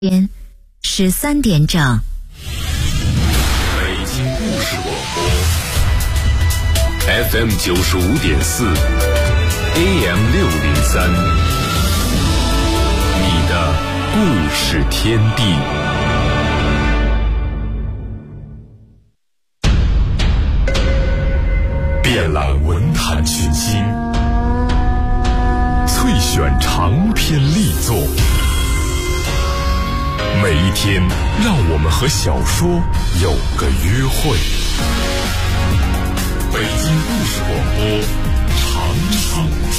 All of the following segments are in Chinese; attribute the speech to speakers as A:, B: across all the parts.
A: 间13点整。
B: 北京故事广播 FM 95.4 AM 603，你的故事天地。遍览文坛群星，萃选长篇力作。每一天，让我们和小说有个约会。北京故事广播，长唱天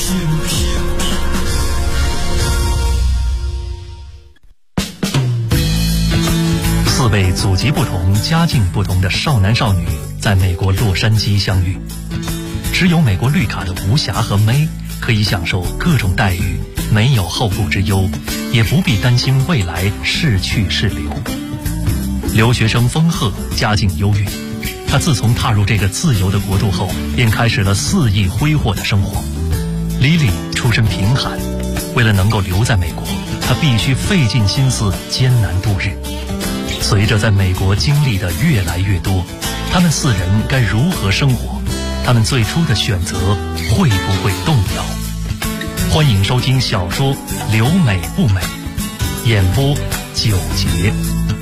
B: 地。
C: 4位祖籍不同、家境不同的少男少女在美国洛杉矶相遇，持有美国绿卡的吴霞和May可以享受各种待遇，没有后顾之忧，也不必担心未来是去是留。留学生丰赫家境优越，他自从踏入这个自由的国度后，便开始了肆意挥霍的生活。Lily出身贫寒，为了能够留在美国，他必须费尽心思艰难度日。随着在美国经历的越来越多，他们4人该如何生活？他们最初的选择会不会动摇？欢迎收听小说《留美不美》，演播9节。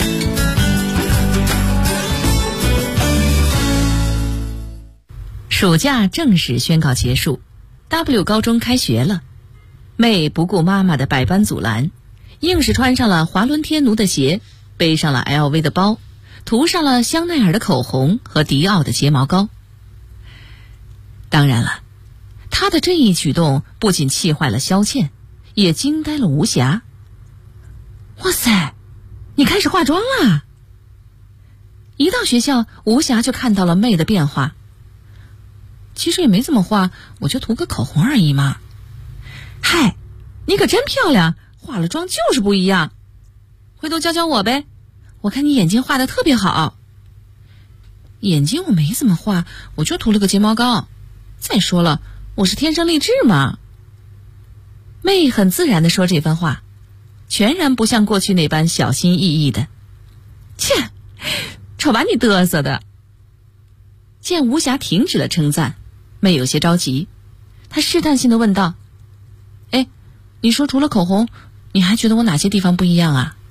D: 暑假正式宣告结束， W 高中开学了。妹不顾妈妈的百般阻拦，硬是穿上了华伦天奴的鞋，背上了 LV 的包，涂上了香奈儿的口红和迪奥的睫毛膏。当然了，他的这一举动不仅气坏了萧倩，也惊呆了吴霞。哇塞，你开始化妆了！一到学校，吴霞就看到了妹的变化。其实也没怎么化，我就涂个口红而已嘛。嗨，你可真漂亮，化了妆就是不一样。回头教教我呗，我看你眼睛画得特别好。眼睛我没怎么画，我就涂了个睫毛膏。再说了，我是天生丽质嘛。妹很自然地说这番话，全然不像过去那般小心翼翼的。切，瞅把你嘚瑟的。见吴霞停止了称赞，妹有些着急，她试探性地问道：哎，你说除了口红，你还觉得我哪些地方不一样啊？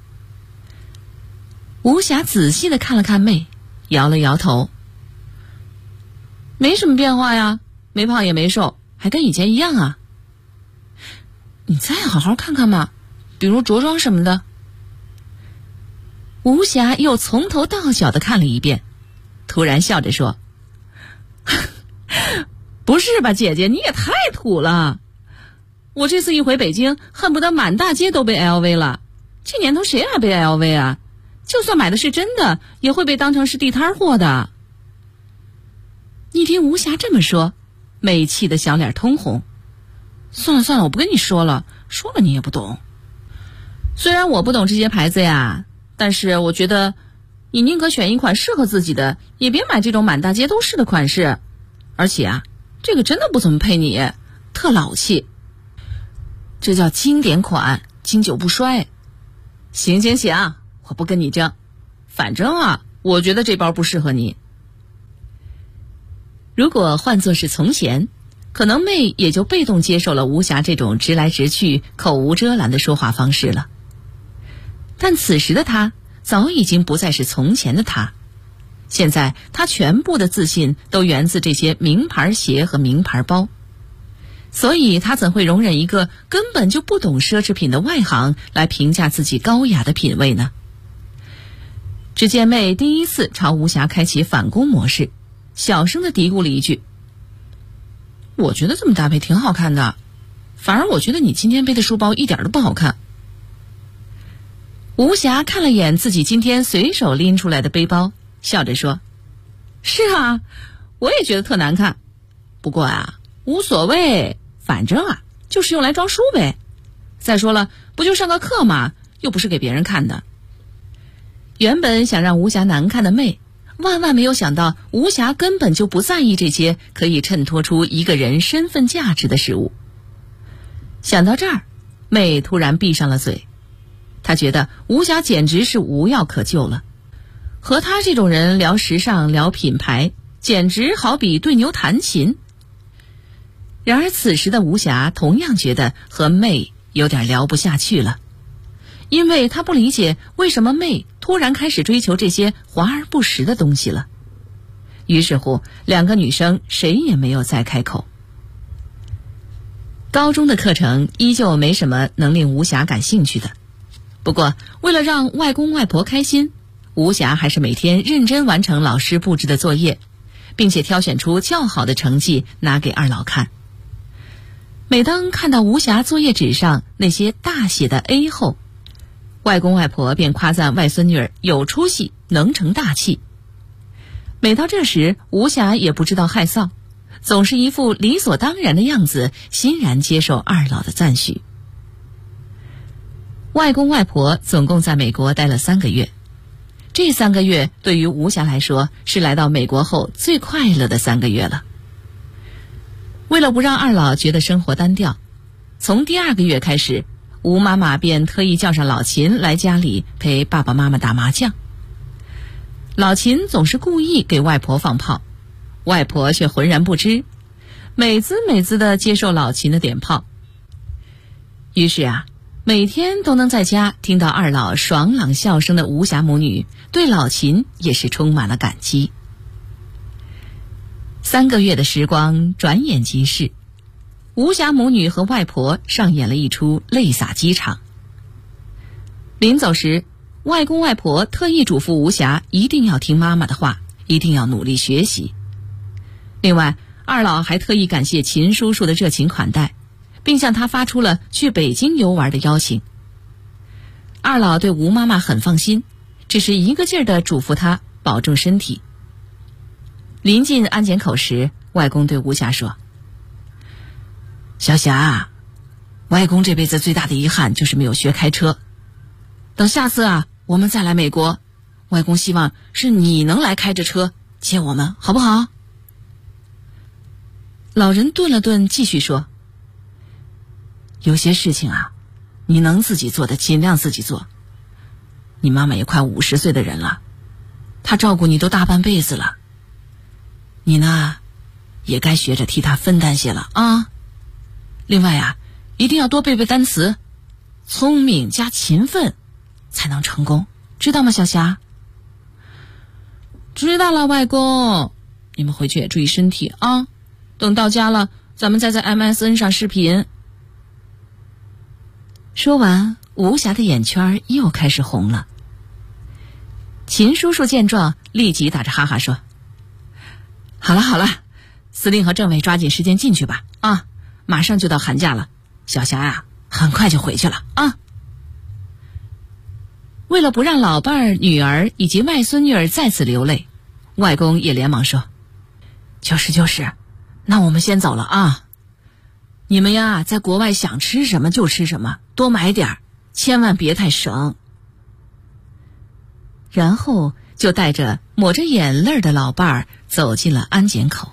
D: 吴霞仔细地看了看妹，摇了摇头。没什么变化呀，没胖也没瘦，还跟以前一样啊。你再好好看看嘛，比如着装什么的。吴霞又从头到脚地看了一遍，突然笑着说：不是吧姐姐，你也太土了。我这次一回北京，恨不得满大街都背 LV 了。这年头谁还背 LV 啊？就算买的是真的，也会被当成是地摊货的。你听吴霞这么说，妹气得小脸通红。算了算了，我不跟你说了，说了你也不懂。虽然我不懂这些牌子呀，但是我觉得你宁可选一款适合自己的，也别买这种满大街都是的款式。而且啊，这个真的不怎么配你，特老气。这叫经典款，经久不衰。行行行，我不跟你争，反正啊，我觉得这包不适合你。如果换作是从前，可能妹也就被动接受了吴霞这种直来直去、口无遮拦的说话方式了。但此时的她早已经不再是从前的她，现在她全部的自信都源自这些名牌鞋和名牌包，所以她怎会容忍一个根本就不懂奢侈品的外行来评价自己高雅的品味呢？只见妹第一次朝吴霞开启反攻模式，小声地嘀咕了一句：我觉得这么搭配挺好看的，反而我觉得你今天背的书包一点都不好看。吴霞看了眼自己今天随手拎出来的背包，笑着说：是啊，我也觉得特难看，不过啊，无所谓，反正啊，就是用来装书呗。再说了，不就上个课嘛，又不是给别人看的。原本想让吴霞难看的妹，万万没有想到吴霞根本就不在意这些可以衬托出一个人身份价值的事物。想到这儿，妹突然闭上了嘴。 他觉得吴霞简直是无药可救了。和他这种人聊时尚聊品牌，简直好比对牛弹琴。然而此时的吴霞同样觉得和妹有点聊不下去了，因为他不理解为什么妹突然开始追求这些华而不实的东西了。于是乎，两个女生谁也没有再开口。高中的课程依旧没什么能令吴霞感兴趣的，不过为了让外公外婆开心，吴霞还是每天认真完成老师布置的作业，并且挑选出较好的成绩拿给二老看。每当看到吴霞作业纸上那些大写的 A 后，外公外婆便夸赞外孙女儿有出息，能成大器。每到这时，吴霞也不知道害臊，总是一副理所当然的样子，欣然接受二老的赞许。外公外婆总共在美国待了3个月，这3个月对于吴霞来说是来到美国后最快乐的3个月了。为了不让二老觉得生活单调，从第2个月开始，吴妈妈便特意叫上老秦来家里陪爸爸妈妈打麻将。老秦总是故意给外婆放炮，外婆却浑然不知，美滋美滋地接受老秦的点炮。于是啊，每天都能在家听到二老爽朗笑声的吴霞母女对老秦也是充满了感激。3个月的时光转眼即逝，吴霞母女和外婆上演了一出泪洒机场。临走时，外公外婆特意嘱咐吴霞一定要听妈妈的话，一定要努力学习。另外，二老还特意感谢秦叔叔的热情款待，并向他发出了去北京游玩的邀请。二老对吴妈妈很放心，只是一个劲儿地嘱咐她保重身体。临近安检口时，外公对吴霞说：“小霞，外公这辈子最大的遗憾就是没有学开车。等下次啊，我们再来美国，外公希望是你能来开着车接我们，好不好？”老人顿了顿，继续说：“有些事情啊，你能自己做的尽量自己做。你妈妈也快50岁的人了，她照顾你都大半辈子了，你呢，也该学着替她分担些了啊。另外啊，一定要多背背单词，聪明加勤奋才能成功，知道吗，小霞？”“知道了，外公。你们回去也注意身体啊。等到家了，咱们再在 MSN 上视频。”说完，吴霞的眼圈又开始红了。秦叔叔见状，立即打着哈哈说：“好了好了，司令和政委抓紧时间进去吧啊！马上就到寒假了，小霞呀，很快就回去了啊。”为了不让老伴儿、女儿以及外孙女儿再次流泪，外公也连忙说：“就是，那我们先走了啊！你们呀，在国外想吃什么就吃什么，多买点儿，千万别太省。”然后就带着抹着眼泪的老伴儿走进了安检口。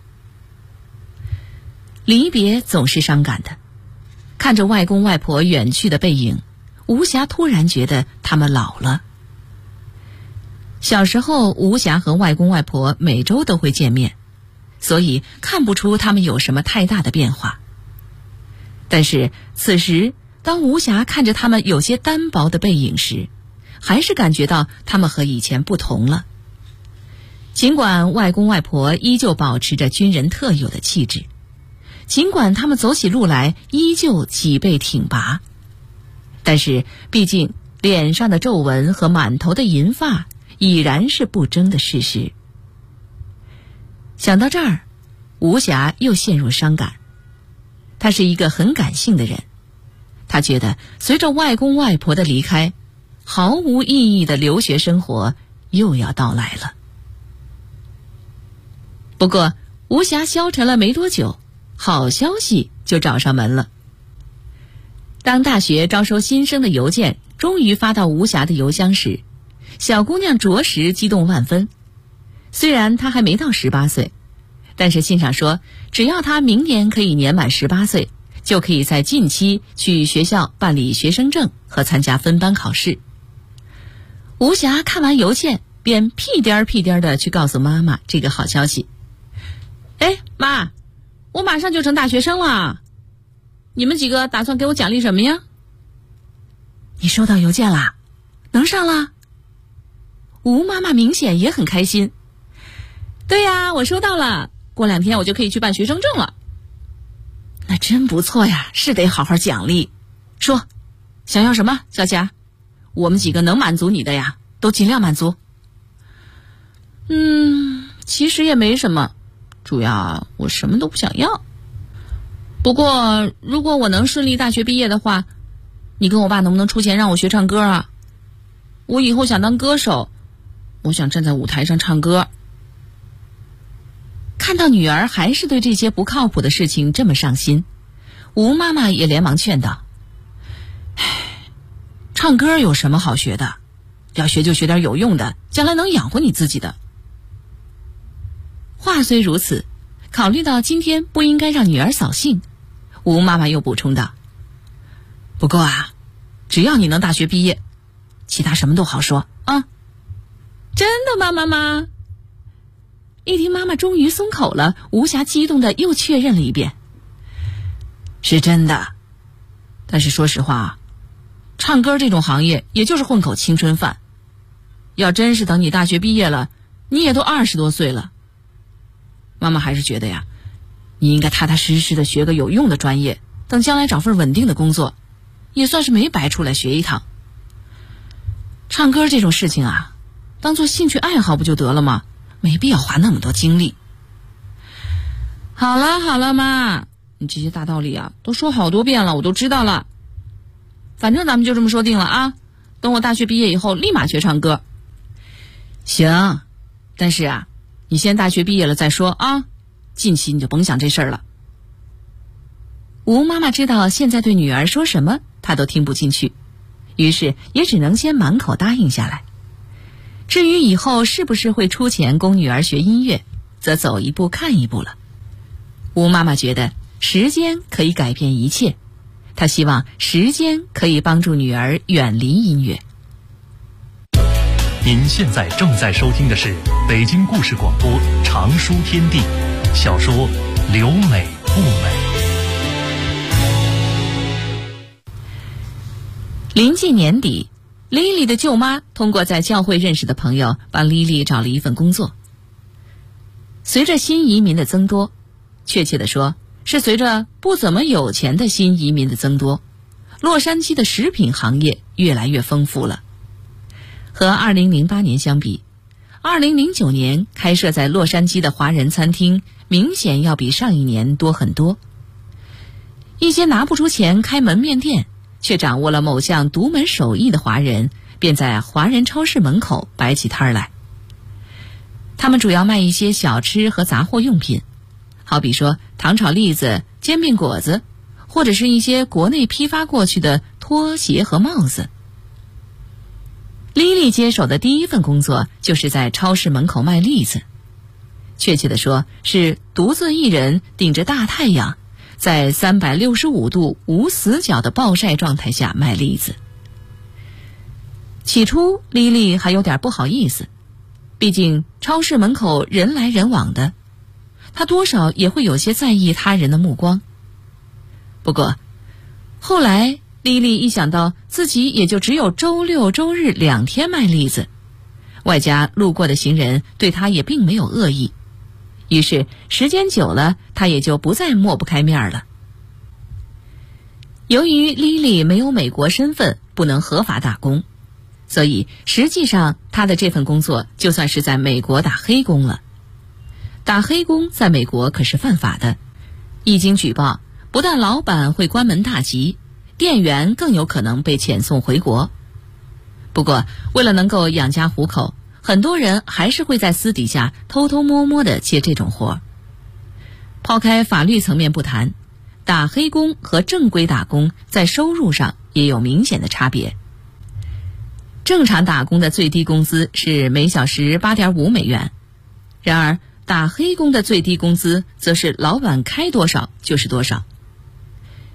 D: 离别总是伤感的，看着外公外婆远去的背影，吴霞突然觉得他们老了。小时候，吴霞和外公外婆每周都会见面，所以看不出他们有什么太大的变化。但是此时，当吴霞看着他们有些单薄的背影时，还是感觉到他们和以前不同了。尽管外公外婆依旧保持着军人特有的气质，尽管他们走起路来依旧脊背挺拔，但是毕竟脸上的皱纹和满头的银发已然是不争的事实。想到这儿，吴霞又陷入伤感。她是一个很感性的人，她觉得随着外公外婆的离开，毫无意义的留学生活又要到来了。不过吴霞消沉了没多久，好消息就找上门了。当大学招收新生的邮件终于发到吴霞的邮箱时，小姑娘着实激动万分。虽然她还没到18岁，但是信上说只要她明年可以年满18岁， 就可以在近期去学校办理学生证和参加分班考试。吴霞看完邮件，便屁颠儿屁颠儿的去告诉妈妈这个好消息。哎，妈，我马上就成大学生了，你们几个打算给我奖励什么呀？你收到邮件啦？能上了？吴妈妈明显也很开心。对呀，我收到了，过2天我就可以去办学生证了。那真不错呀，是得好好奖励。说，想要什么，小霞？我们几个能满足你的呀，都尽量满足。其实也没什么，主要我什么都不想要。不过如果我能顺利大学毕业的话，你跟我爸能不能出钱让我学唱歌啊？我以后想当歌手，我想站在舞台上唱歌。看到女儿还是对这些不靠谱的事情这么上心，吴妈妈也连忙劝道：唱歌有什么好学的？要学就学点有用的，将来能养活你自己的。话虽如此，考虑到今天不应该让女儿扫兴，吴妈妈又补充道：不过啊，只要你能大学毕业，其他什么都好说啊。真的吗，妈妈？一听妈妈终于松口了，吴霞激动的又确认了一遍。是真的，但是说实话，唱歌这种行业也就是混口青春饭，要真是等你大学毕业了，你也都20多岁了。妈妈还是觉得呀，你应该踏踏实实的学个有用的专业，等将来找份稳定的工作，也算是没白出来学一趟。唱歌这种事情啊，当做兴趣爱好不就得了吗？没必要花那么多精力。好了妈，你这些大道理啊都说好多遍了，我都知道了。反正咱们就这么说定了啊，等我大学毕业以后立马学唱歌。行，但是啊，你先大学毕业了再说啊，近期你就甭想这事儿了。吴妈妈知道现在对女儿说什么她都听不进去，于是也只能先满口答应下来。至于以后是不是会出钱供女儿学音乐，则走一步看一步了。吴妈妈觉得时间可以改变一切，她希望时间可以帮助女儿远离音乐。
C: 您现在正在收听的是北京故事广播长书天地小说《留美不美》。
D: 临近年底，Lily 的舅妈通过在教会认识的朋友帮 Lily 找了一份工作。随着新移民的增多，确切地说是随着不怎么有钱的新移民的增多，洛杉矶的食品行业越来越丰富了。和2008年相比，2009年开设在洛杉矶的华人餐厅明显要比上一年多很多。一些拿不出钱开门面店却掌握了某项独门手艺的华人，便在华人超市门口摆起摊来。他们主要卖一些小吃和杂货用品，好比说糖炒栗子、煎饼果子，或者是一些国内批发过去的拖鞋和帽子。Lily 接手的第一份工作就是在超市门口卖栗子，确切地说是独自一人顶着大太阳，在365度无死角的暴晒状态下卖栗子。起初Lily还有点不好意思，毕竟超市门口人来人往的，她多少也会有些在意他人的目光。不过后来Lily一想到自己也就只有周六周日2天卖栗子，外加路过的行人对她也并没有恶意，于是时间久了，她也就不再抹不开面了。由于 Lily 没有美国身份，不能合法打工，所以实际上她的这份工作就算是在美国打黑工了。打黑工在美国可是犯法的，一经举报，不但老板会关门大吉，店员更有可能被遣送回国。不过为了能够养家糊口，很多人还是会在私底下偷偷摸摸地接这种活。抛开法律层面不谈，打黑工和正规打工在收入上也有明显的差别。正常打工的最低工资是每小时8.5美元，然而打黑工的最低工资则是老板开多少就是多少。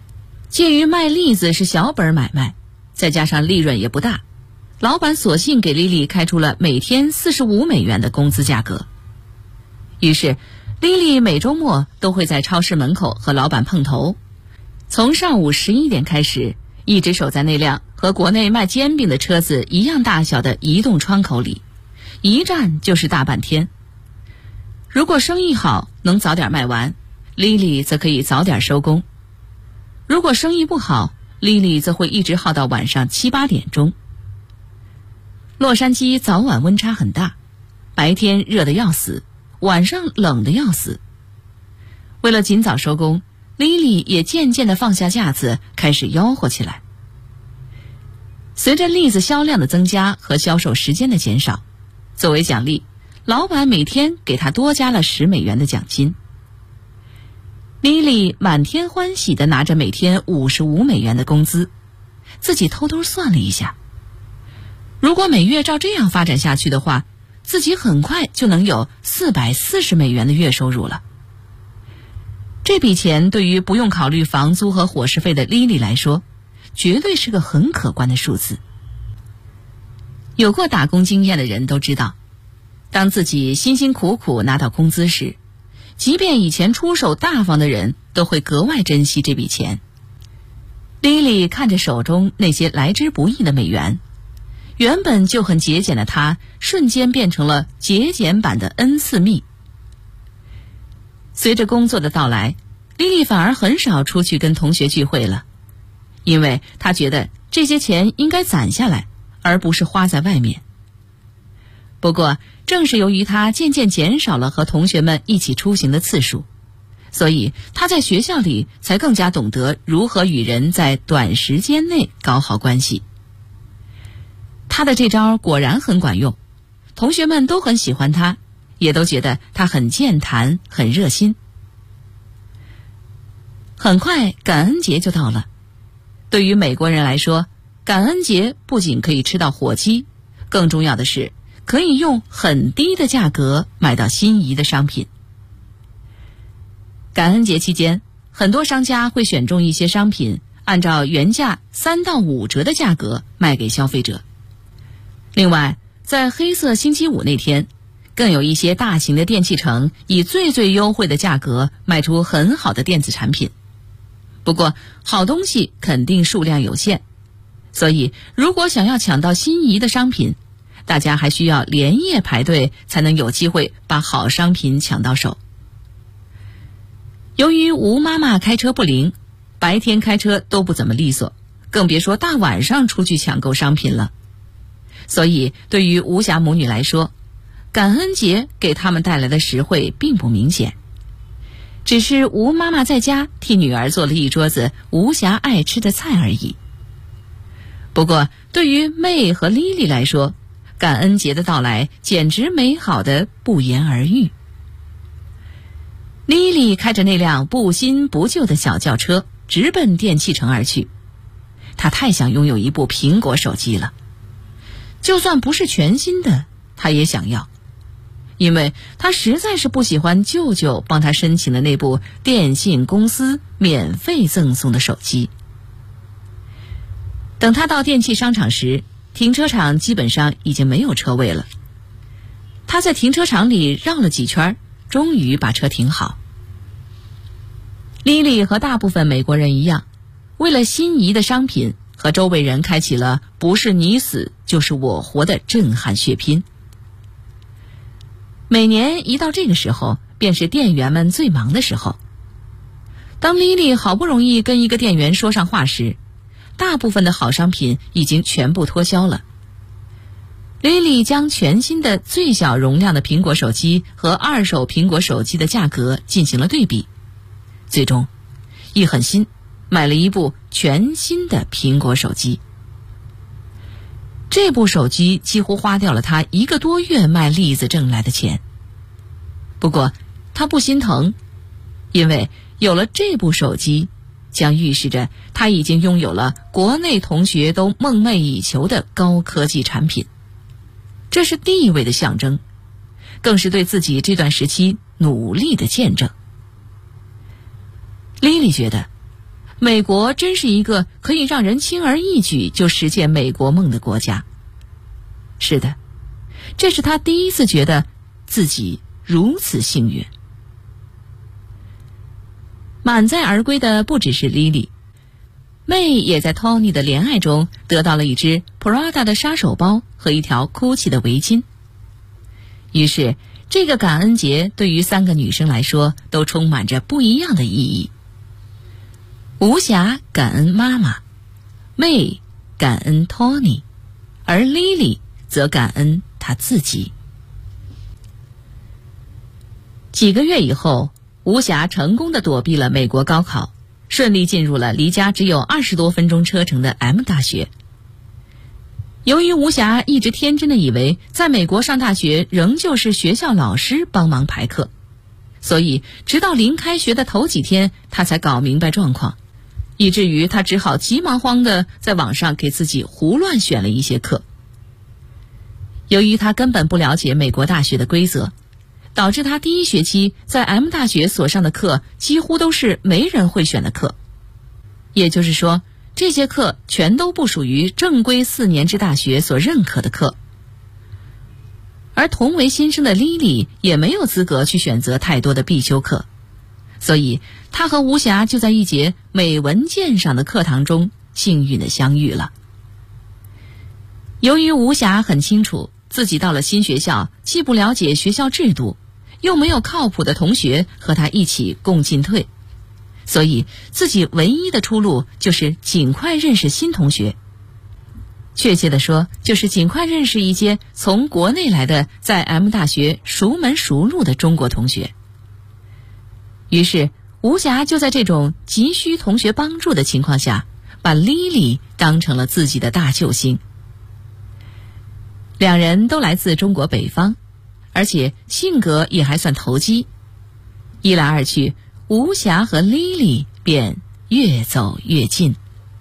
D: 介于卖栗子是小本买卖，再加上利润也不大，老板索性给莉莉开出了每天45美元的工资价格。于是莉莉每周末都会在超市门口和老板碰头，从上午11点开始，一直守在那辆和国内卖煎饼的车子一样大小的移动窗口里，一站就是大半天。如果生意好，能早点卖完，莉莉则可以早点收工。如果生意不好，莉莉则会一直耗到晚上7、8点钟。洛杉矶早晚温差很大，白天热得要死，晚上冷得要死。为了尽早收工，莉莉也渐渐地放下架子，开始吆喝起来。随着栗子销量的增加和销售时间的减少，作为奖励，老板每天给她多加了10美元的奖金。莉莉满天欢喜地拿着每天55美元的工资，自己偷偷算了一下，如果每月照这样发展下去的话，自己很快就能有440美元的月收入了。这笔钱对于不用考虑房租和伙食费的莉莉来说，绝对是个很可观的数字。有过打工经验的人都知道，当自己辛辛苦苦拿到工资时，即便以前出手大方的人都会格外珍惜这笔钱。莉莉看着手中那些来之不易的美元，原本就很节俭的她瞬间变成了节俭版的恩赐蜜。随着工作的到来，莉莉反而很少出去跟同学聚会了，因为她觉得这些钱应该攒下来，而不是花在外面。不过正是由于她渐渐减少了和同学们一起出行的次数，所以她在学校里才更加懂得如何与人在短时间内搞好关系。她的这招果然很管用，同学们都很喜欢她，也都觉得她很健谈，很热心。很快感恩节就到了，对于美国人来说，感恩节不仅可以吃到火鸡，更重要的是可以用很低的价格买到心仪的商品。感恩节期间，很多商家会选中一些商品，按照原价3到5折的价格卖给消费者。另外，在黑色星期五那天，更有一些大型的电器城以最优惠的价格卖出很好的电子产品。不过好东西肯定数量有限，所以如果想要抢到心仪的商品，大家还需要连夜排队才能有机会把好商品抢到手。由于吴妈妈开车不灵，白天开车都不怎么利索，更别说大晚上出去抢购商品了。所以对于吴霞母女来说，感恩节给他们带来的实惠并不明显，只是吴妈妈在家替女儿做了一桌子吴霞爱吃的菜而已。不过对于妹和莉莉来说，感恩节的到来简直美好的不言而喻。莉莉开着那辆不新不旧的小轿车直奔电器城而去，她太想拥有一部苹果手机了，就算不是全新的，她也想要，因为她实在是不喜欢舅舅帮她申请的那部电信公司免费赠送的手机。等她到电器商场时，停车场基本上已经没有车位了。她在停车场里绕了几圈，终于把车停好。莉莉和大部分美国人一样，为了心仪的商品，和周围人开启了不是你死就是我活的震撼血拼。每年一到这个时候，便是店员们最忙的时候。当莉莉好不容易跟一个店员说上话时，大部分的好商品已经全部脱销了。莉莉将全新的最小容量的苹果手机和二手苹果手机的价格进行了对比，最终一狠心买了一部全新的苹果手机。这部手机几乎花掉了她1个多月卖栗子挣来的钱。不过她不心疼，因为有了这部手机，将预示着她已经拥有了国内同学都梦寐以求的高科技产品。这是地位的象征，更是对自己这段时期努力的见证。莉莉觉得美国真是一个可以让人轻而易举就实现美国梦的国家。是的，这是他第一次觉得自己如此幸运。满载而归的不只是 Lily， 妹也在 Tony 的怜爱中得到了一只 Prada 的杀手包和一条 Gucci 的围巾。于是这个感恩节对于3个女生来说都充满着不一样的意义。无暇感恩妈妈，妹感恩 Tony， 而 Lily 则感恩她自己。几个月以后，无暇成功地躲避了美国高考，顺利进入了离家只有20多分钟车程的 M 大学。由于无暇一直天真地以为在美国上大学仍旧是学校老师帮忙排课，所以直到临开学的头几天他才搞明白状况，以至于他只好急忙慌地在网上给自己胡乱选了一些课。由于他根本不了解美国大学的规则，导致他第一学期在 M 大学所上的课几乎都是没人会选的课，也就是说这些课全都不属于正规4年制大学所认可的课。而同为新生的 Lily 也没有资格去选择太多的必修课，所以她和无暇就在一节美文鉴赏的课堂中幸运地相遇了。由于无暇很清楚自己到了新学校，既不了解学校制度，又没有靠谱的同学和他一起共进退，所以自己唯一的出路就是尽快认识新同学。确切地说，就是尽快认识一些从国内来的在 M 大学熟门熟路的中国同学。于是无暇就在这种急需同学帮助的情况下，把 Lily 当成了自己的大救星。两人都来自中国北方，而且性格也还算投机，一来二去，无暇和 Lily 便越走越近。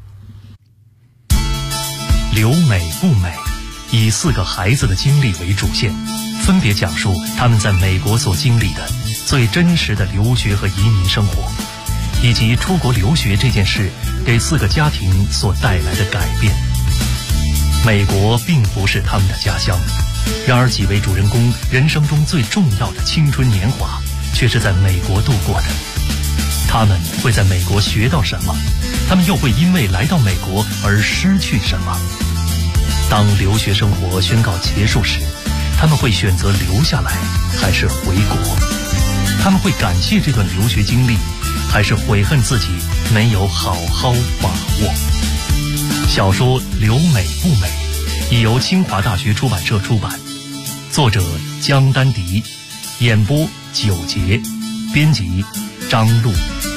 C: 留美不美，以4个孩子的经历为主线，分别讲述他们在美国所经历的最真实的留学和移民生活，以及出国留学这件事给4个家庭所带来的改变。美国并不是他们的家乡，然而几位主人公人生中最重要的青春年华却是在美国度过的。他们会在美国学到什么？他们又会因为来到美国而失去什么？当留学生活宣告结束时，他们会选择留下来还是回国？他们会感谢这段留学经历，还是悔恨自己没有好好把握？小说《留美不美》已由清华大学出版社出版，作者江丹迪，演播9节，编辑张璐。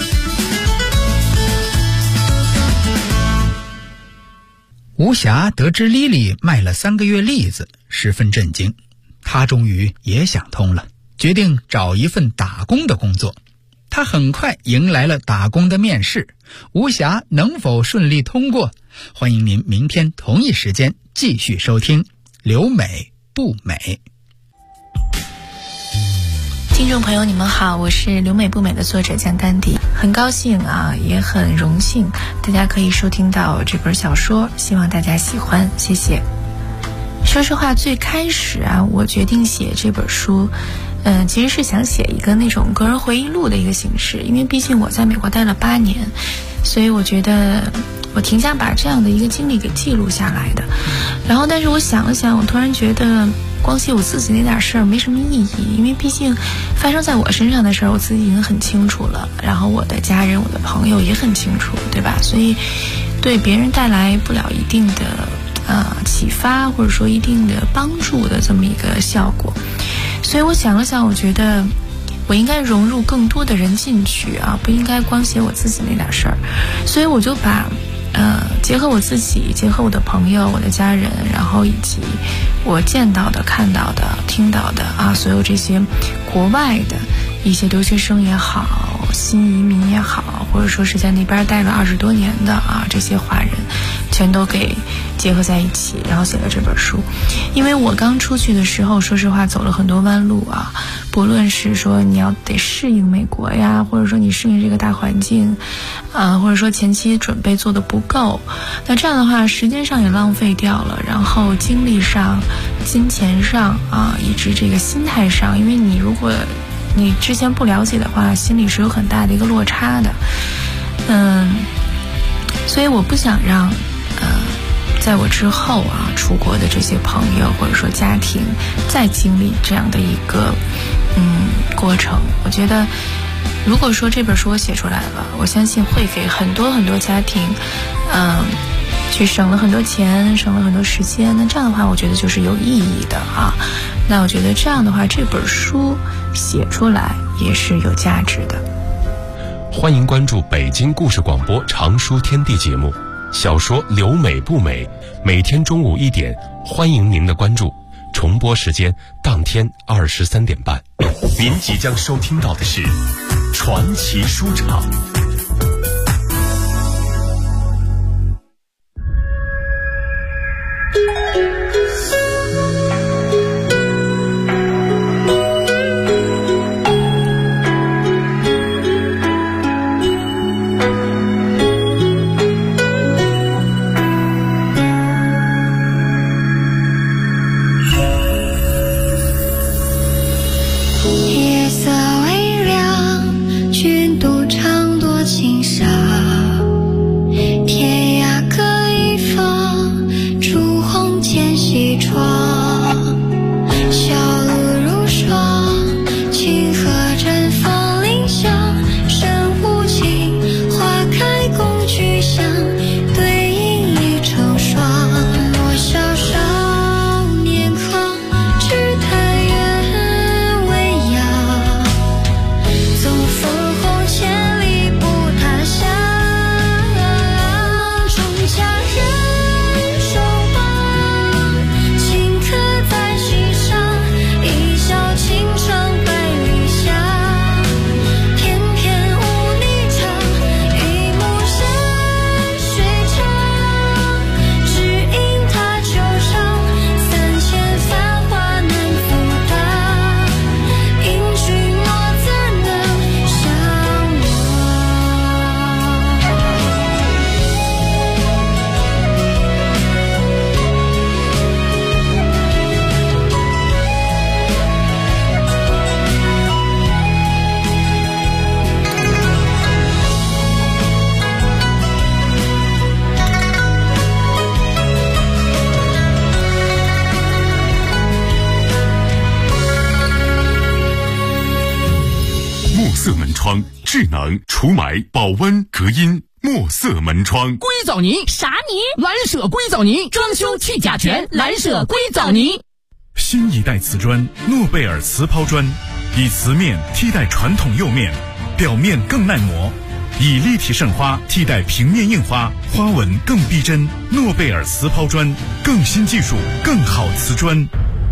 E: 无暇得知莉莉卖了3个月栗子，十分震惊。他终于也想通了，决定找一份打工的工作。他很快迎来了打工的面试，无暇能否顺利通过？欢迎您明天同一时间继续收听《留美不美》。
F: 听众朋友你们好，我是留美不美的作者江丹迪，很高兴也很荣幸大家可以收听到这本小说，希望大家喜欢，谢谢。说实话，最开始我决定写这本书其实是想写一个那种个人回忆录的一个形式，因为毕竟我在美国待了8年，所以我觉得我挺想把这样的一个经历给记录下来的。然后但是我想了想，我突然觉得光写我自己那点事儿没什么意义，因为毕竟发生在我身上的事儿我自己已经很清楚了，然后我的家人我的朋友也很清楚，对吧？所以对别人带来不了一定的启发或者说一定的帮助的这么一个效果。所以我想了想，我觉得我应该融入更多的人进去不应该光写我自己那点事儿。所以我就把结合我自己，结合我的朋友我的家人，然后以及我见到的看到的听到的所有这些国外的一些留学生也好，新移民也好，或者说是在那边待了20多年的这些华人，全都给结合在一起，然后写了这本书。因为我刚出去的时候，说实话走了很多弯路不论是说你要得适应美国呀，或者说你适应这个大环境或者说前期准备做的不够，那这样的话时间上也浪费掉了，然后精力上、金钱上以及这个心态上，因为你如果你之前不了解的话，心里是有很大的一个落差的。所以我不想让在我之后出国的这些朋友或者说家庭再经历这样的一个过程。我觉得如果说这本书我写出来了，我相信会给很多很多家庭去省了很多钱，省了很多时间，那这样的话我觉得就是有意义的那我觉得这样的话这本书写出来也是有价值的。
B: 欢迎关注北京故事广播长书天地节目，小说留美不美，每天中午1点，欢迎您的关注，重播时间当天23点半。您即将收听到的是传奇书场。
G: 智能除霾保温隔音墨色门窗。
H: 硅藻泥
I: 啥泥？
H: 蓝舍硅藻泥，装修去甲醛，蓝舍硅藻泥。
G: 新一代瓷砖诺贝尔瓷抛砖，以瓷面替代传统釉面，表面更耐磨，以立体渗花替代平面印花，花纹更逼真。诺贝尔瓷抛砖，更新技术，更好瓷砖。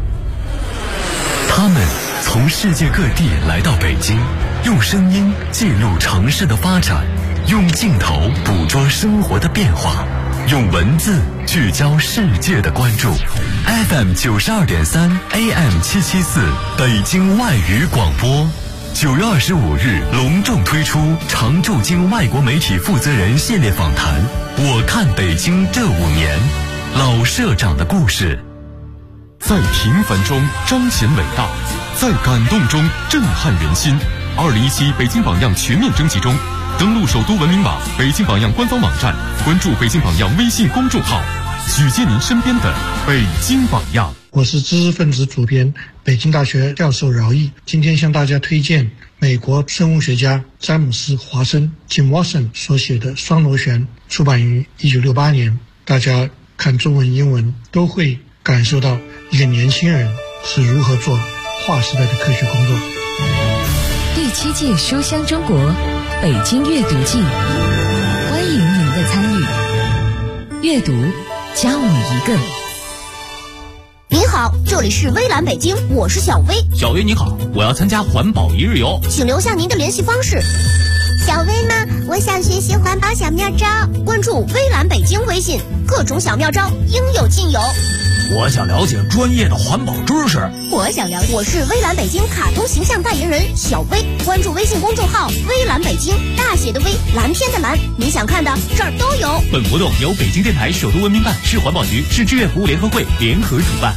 J: 他们从世界各地来到北京，用声音记录城市的发展，用镜头捕捉生活的变化，用文字聚焦世界的关注。FM 92.3 AM 774北京外语广播，9月25日隆重推出常驻京外国媒体负责人系列访谈。我看北京这5年，老社长的故事。
B: 在平凡中彰显伟大，在感动中震撼人心。2017北京榜样全面征集中，登录首都文明网、北京榜样官方网站，关注北京榜样微信公众号，举荐您身边的北京榜样。
K: 我是知识分子主编，北京大学教授饶毅，今天向大家推荐美国生物学家詹姆斯·华生 Jim Watson 所写的《双螺旋》，出版于1968年。大家看中文、英文都会感受到一个年轻人是如何做划时代的科学工作。
A: 第7届书香中国北京阅读季，欢迎您的参与。阅读加我一个。
L: 您好，这里是微蓝北京，我是小薇。
M: 小薇你好，我要参加环保1日游，
L: 请留下您的联系方式。
N: 小薇呢，我想学习环保小妙招，
L: 关注微蓝北京微信，各种小妙招应有尽有。
M: 我想了解专业的环保知识。
L: 我想了解。我是微蓝北京卡通形象代言人小薇，关注微信公众号微蓝北京，大写的微，蓝天的蓝，你想看的这儿都有。
M: 本活动由北京电台首都文明办、市环保局、市志愿服务联合会联合主办。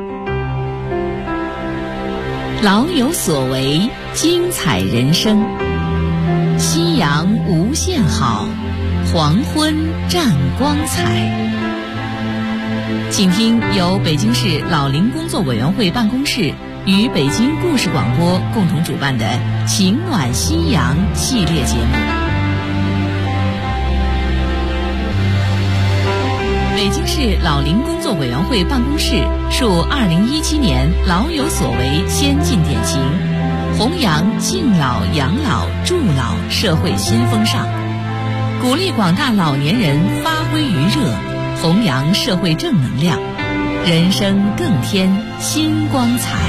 D: 老有所为，精彩人生。夕阳无限好，黄昏占光彩。请听由北京市老龄工作委员会办公室与北京故事广播共同主办的《情暖夕阳》系列节目。北京市老龄工作委员会办公室树2017年老有所为先进典型，弘扬敬老、养老、助老社会新风尚，鼓励广大老年人发挥余热，弘扬社会正能量，人生更添新光彩。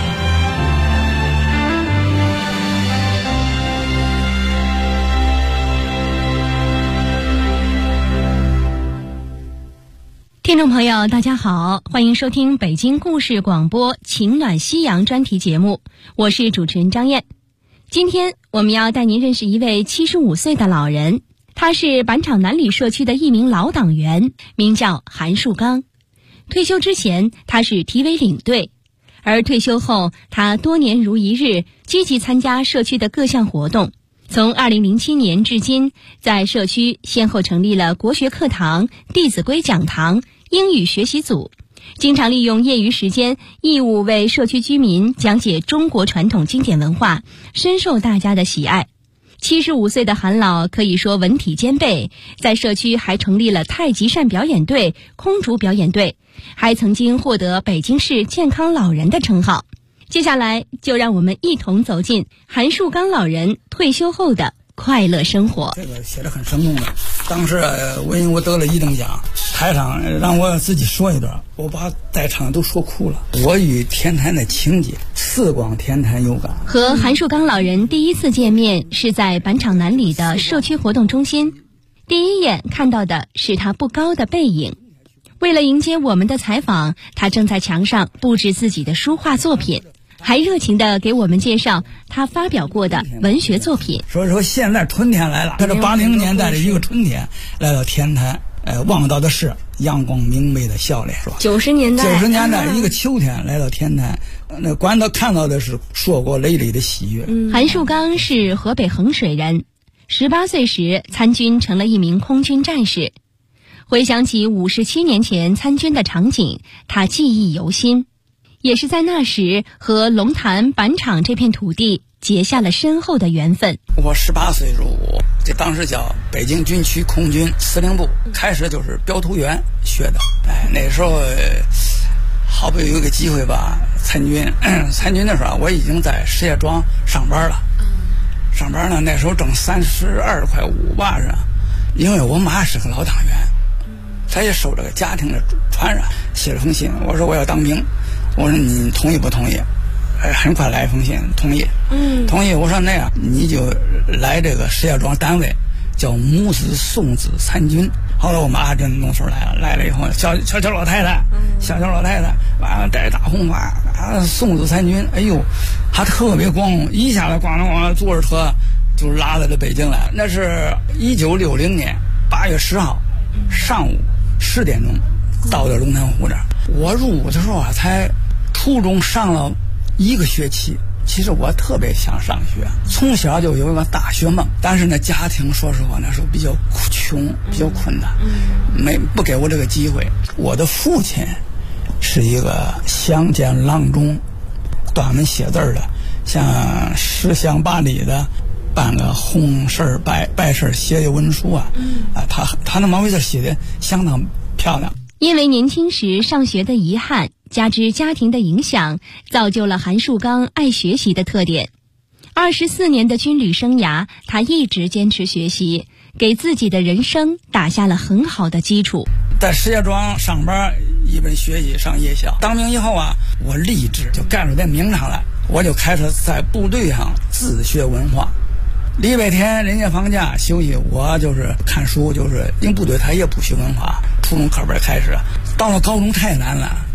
I: 听众朋友大家好，欢迎收听北京故事广播情暖夕阳专题节目，我是主持人张燕。今天我们要带您认识一位75岁的老人，他是板厂南里社区的一名老党员，名叫韩树刚。退休之前他是体委领队，而退休后他多年如一日积极参加社区的各项活动。从2007年至今，在社区先后成立了国学课堂、弟子规讲堂、英语学习组，经常利用业余时间义务为社区居民讲解中国传统经典文化，深受大家的喜爱。75岁的韩老可以说文体兼备，在社区还成立了太极扇表演队、空竹表演队，还曾经获得北京市健康老人的称号。接下来就让我们一同走进韩树刚老人退休后的快乐生活。
O: 这个写得很生动的，当时我得了1等奖，台上让我自己说一段，我把在场都说哭了。我与天坛的情节，四广天坛有感。
I: 和韩树刚老人第一次见面是在板厂南里的社区活动中心，第一眼看到的是他不高的背影。为了迎接我们的采访，他正在墙上布置自己的书画作品，还热情地给我们介绍他发表过的文学作品。
O: 说现在春天来了，这是80年代的一个春天来到天坛，望到的是阳光明媚的笑脸。
I: 90年代
O: 一个秋天来到天坛，看到的是硕果累累的喜悦。
I: 韩树刚是河北衡水人，18岁时参军成了一名空军战士。回想起57年前参军的场景，他记忆犹新。也是在那时和龙潭板厂这片土地结下了深厚的缘分。
O: 我18岁入伍，这当时叫北京军区空军司令部，开始就是标图员学的。那时候好不容易有一个机会吧，参军的时候我已经在石家庄上班了。上班呢，那时候正32快5吧是，因为我妈是个老党员，她也受这个家庭的传染，写了封信，我说我要当兵。我说你同意不同意？很快来一封信，同意。同意。我说那样你就来这个石家庄单位，叫母子送子参军。后来我妈就弄出来了以后，小老太太，完了戴大红发，送子参军。哎呦，她特别光荣，一下子咣啷坐着车就拉到了北京来。那是1960年8月10号上午10点钟到了龙潭湖这儿。我入伍的时候才初中上了1个学期，其实我特别想上学，从小就有一个大学梦，但是呢家庭说实话那时候比较穷，比较困难，不给我这个机会。我的父亲是一个乡间郎中，专门写字的，像10乡8里的办个红事白事写的文书他那毛笔字写的相当漂亮。
I: 因为年轻时上学的遗憾，加之家庭的影响，造就了韩树刚爱学习的特点。24年的军旅生涯，他一直坚持学习，给自己的人生打下了很好的基础。
O: 在石家庄上班，一边学习上夜校。当兵以后我立志就干出点名堂来，我就开始在部队上自学文化。礼拜天人家放假休息，我就是看书，就是因部队他也不学文化，初中课本开始，到了高中太难了，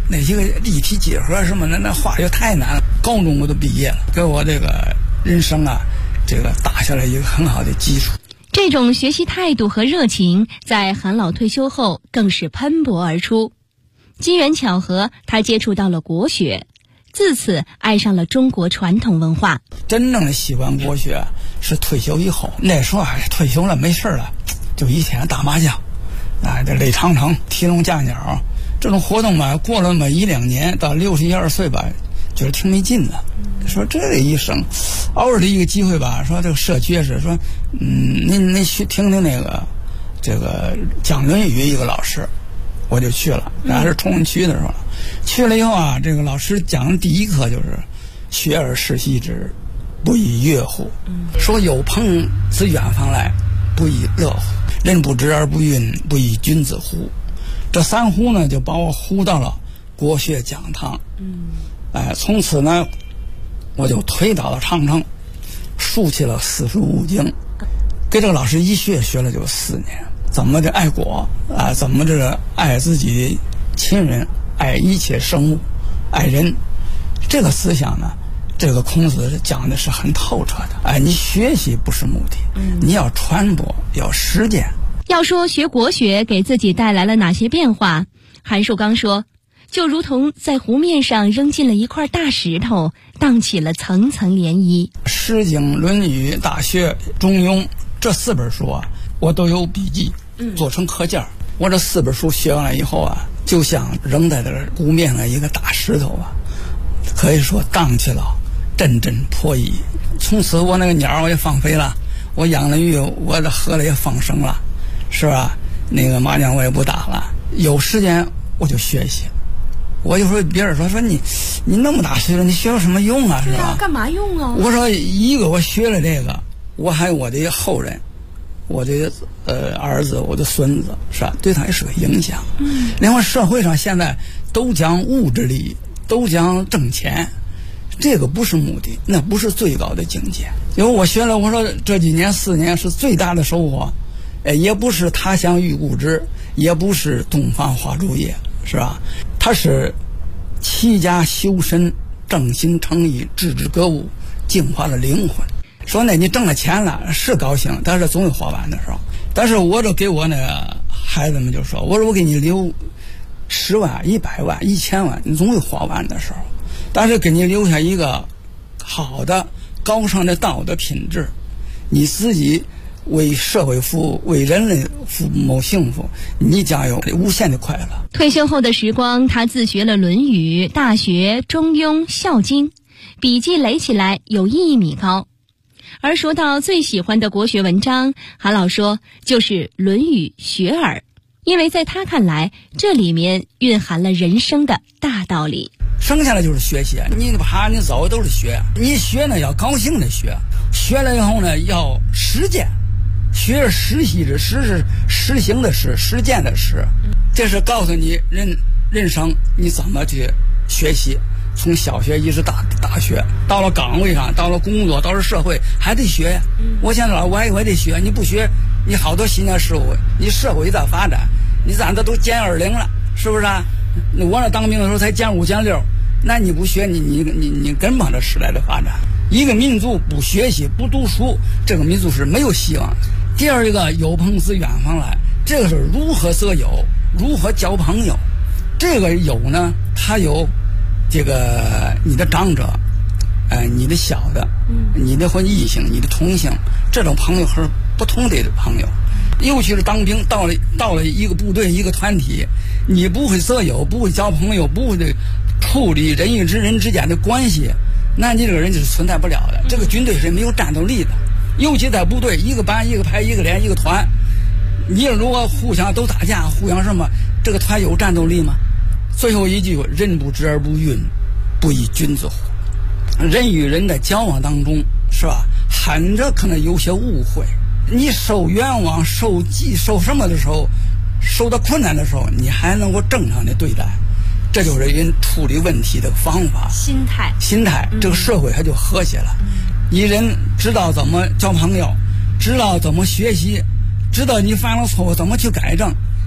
O: 那些个立体几何什么的，那化学太难了。高中我都毕业了，给我这个人生啊，这个打下来一个很好的基础。
I: 这种学习态度和热情，在韩老退休后更是喷薄而出。机缘巧合，他接触到了国学，自此爱上了中国传统文化。
O: 真正的喜欢国学是退休以后，那时候退休了没事了，就一天打麻将，这垒长城、提笼架鸟这种活动吧，过了那么1-2年，到61、2岁吧，觉得挺没劲的。说这一生，偶尔的一个机会吧，说这个社区是说，您去听听那个这个讲论语一个老师，我就去了，那是崇文区的时候，去了以后啊，这个老师讲的第一课就是学而时习之，不亦乐乎？说有朋自远方来，不亦乐乎？人不知而不愠，不亦君子乎？这3乎呢，就把我呼到了国学讲堂。从此呢，我就推倒了长城，竖起了45经，给这个老师一学了就4年。怎么的爱国啊？怎么这个爱自己的亲人，爱一切生物，爱人？这个思想呢，这个孔子讲的是很透彻的。你学习不是目的，你要传播，要实践。
I: 要说学国学给自己带来了哪些变化，韩树刚说，就如同在湖面上扔进了一块大石头，荡起了层层涟漪。
O: 诗经、论语、大学、中庸这4本书啊，我都有笔记，做成课件。我这4本书学完了以后啊，就像扔在这个湖面上一个大石头啊，可以说荡起了阵阵波翳。从此我那个鸟我也放飞了，我养了鱼，我的河里也放生了，是吧？那个麻将我也不打了，有时间我就学习。我就说别人说你那么大岁数，你学有什么用啊？是吧？
D: 对啊，干嘛用啊？
O: 我说一个我学了这个，我还有我的后人，我的儿子，我的孙子，是吧？对他也是个影响。另外社会上现在都讲物质利益，都讲挣钱，这个不是目的，那不是最高的境界。因为我学了，我说这几年4年是最大的收获，也不是他乡遇故知，也不是东方花烛夜，是吧？它是齐家修身，正心诚意，致知格物，净化了灵魂。说呢，你挣了钱了是高兴，但是总有花完的时候。但是我就给我那个孩子们就说，我说我给你留10万、100万、1000万，你总有花完的时候。但是给你留下一个好的高尚的道德品质，你自己为社会服务，为人类谋幸福，你将有无限的快乐。
I: 退休后的时光，他自学了《论语》《大学》《中庸》《孝经》，笔记垒起来有1米高。而说到最喜欢的国学文章，韩老说就是《论语·学而》，因为在他看来，这里面蕴含了人生的大道理。
O: 生下来就是学习，你爬你走都是学，你学呢要高兴的学，学了以后呢要实践。学而时习之，实是实行的实，实践的实，这是告诉你人生你怎么去学习。从小学一直大学，到了岗位上，到了工作，到了社会，还得学呀。我现在我还得学，你不学，你好多新的事物，你社会在发展，你咱这都减20了，是不是啊？我那当兵的时候才减5减6，那你不学，你跟不上这时代的发展。一个民族不学习不读书，这个民族是没有希望。第二一个，有朋自远方来，这个是如何择友，如何交朋友。这个友呢，它有这个你的长者，你的小的，你的或异性，你的同性，这种朋友和不同的朋友。尤其是当兵到了一个部队一个团体，你不会择友，不会交朋友，不会处理人与人之间的关系，那你这个人就是存在不了的。这个军队是没有战斗力的。尤其在部队，一个班一个排一个连一个团，你如果互相都打架，互相什么，这个团有战斗力吗？最后一句，人不知而不愠，不亦君子乎？人与人的交往当中，是吧？喊着可能有些误会，你受冤枉、受什么的时候，受到困难的时候，你还能够正常的对待，这就是人处理问题的方法。
D: 心态，
O: 这个社会它就和谐了。你人知道怎么交朋友，知道怎么学习，知道你犯了错误怎么去改正，